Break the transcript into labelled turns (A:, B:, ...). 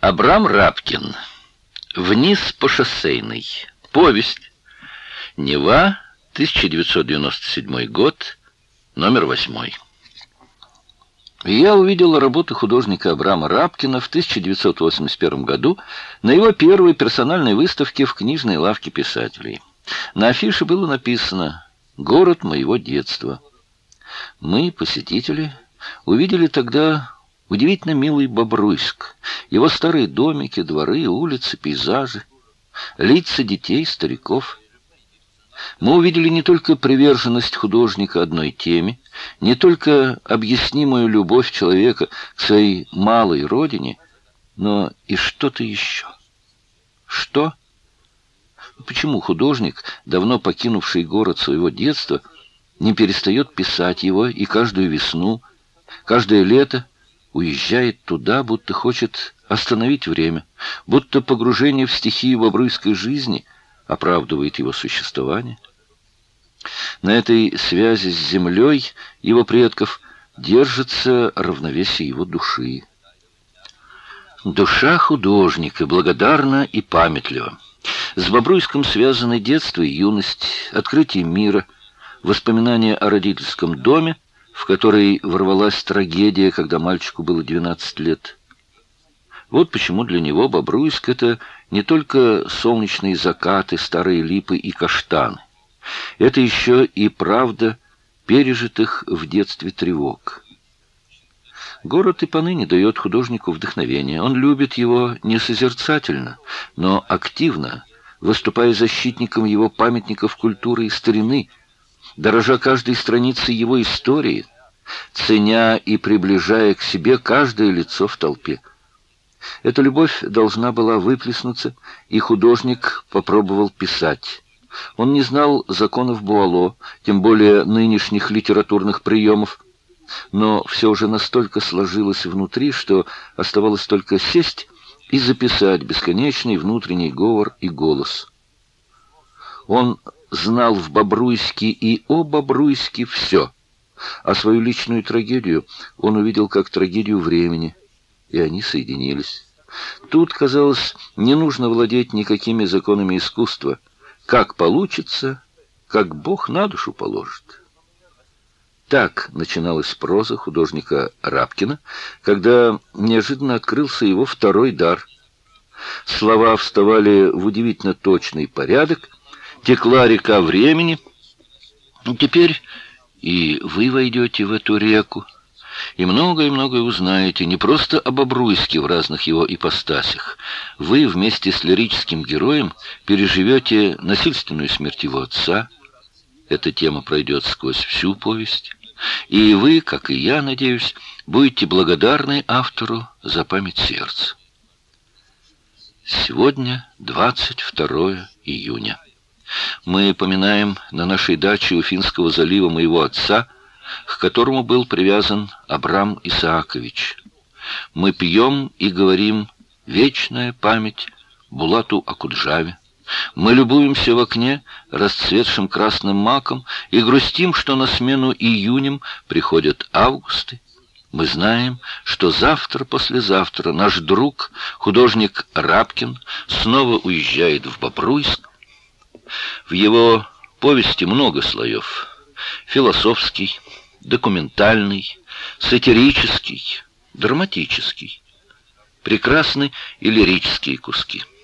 A: Абрам Рапкин. Вниз по шоссейной. Повесть. Нева, 1997 год, номер 8. Я увидел работы художника Абрама Рапкина в 1981 году на его первой персональной выставке в книжной лавке писателей. На афише было написано «Город моего детства». Мы, посетители, увидели тогда удивительно милый Бобруйск, его старые домики, дворы, улицы, пейзажи, лица детей, стариков. Мы увидели не только приверженность художника одной теме, не только объяснимую любовь человека к своей малой родине, но и что-то еще. Что? Почему художник, давно покинувший город своего детства, не перестает писать его и каждую весну, каждое лето уезжает туда, будто хочет остановить время, будто погружение в стихию бобруйской жизни оправдывает его существование? На этой связи с землей его предков держится равновесие его души. Душа художника благодарна и памятлива. С Бобруйском связаны детство и юность, открытие мира, воспоминания о родительском доме, в который ворвалась трагедия, когда мальчику было 12 лет. Вот почему для него Бобруйск — это не только солнечные закаты, старые липы и каштаны. Это еще и правда пережитых в детстве тревог. Город и поныне дает художнику вдохновение. Он любит его не созерцательно, но активно, выступая защитником его памятников культуры и старины, дорожа каждой страницей его истории, ценя и приближая к себе каждое лицо в толпе. Эта любовь должна была выплеснуться, и художник попробовал писать. Он не знал законов Буало, тем более нынешних литературных приемов, но все уже настолько сложилось внутри, что оставалось только сесть и записать бесконечный внутренний говор и голос. Он знал в Бобруйске и о Бобруйске все, а свою личную трагедию он увидел как трагедию времени, и они соединились. Тут, казалось, не нужно владеть никакими законами искусства. Как получится, как Бог на душу положит. Так начиналась проза художника Рапкина, когда неожиданно открылся его второй дар. Слова вставали в удивительно точный порядок, текла река времени. Теперь и вы войдете в эту реку, и многое узнаете не просто об Бобруйске в разных его ипостасях. Вы вместе с лирическим героем переживете насильственную смерть его отца. Эта тема пройдет сквозь всю повесть. И вы, как и я, надеюсь, будете благодарны автору за память сердца. Сегодня 22 июня. Мы поминаем на нашей даче у Финского залива моего отца, к которому был привязан Абрам Исаакович. Мы пьем и говорим «Вечная память Булату Акуджаве». Мы любуемся в окне расцветшим красным маком и грустим, что на смену июням приходят августы. Мы знаем, что завтра-послезавтра наш друг, художник Рапкин, снова уезжает в Бобруйск. В его повести много слоев: философский, документальный, сатирический, драматический. Прекрасны и лирические куски.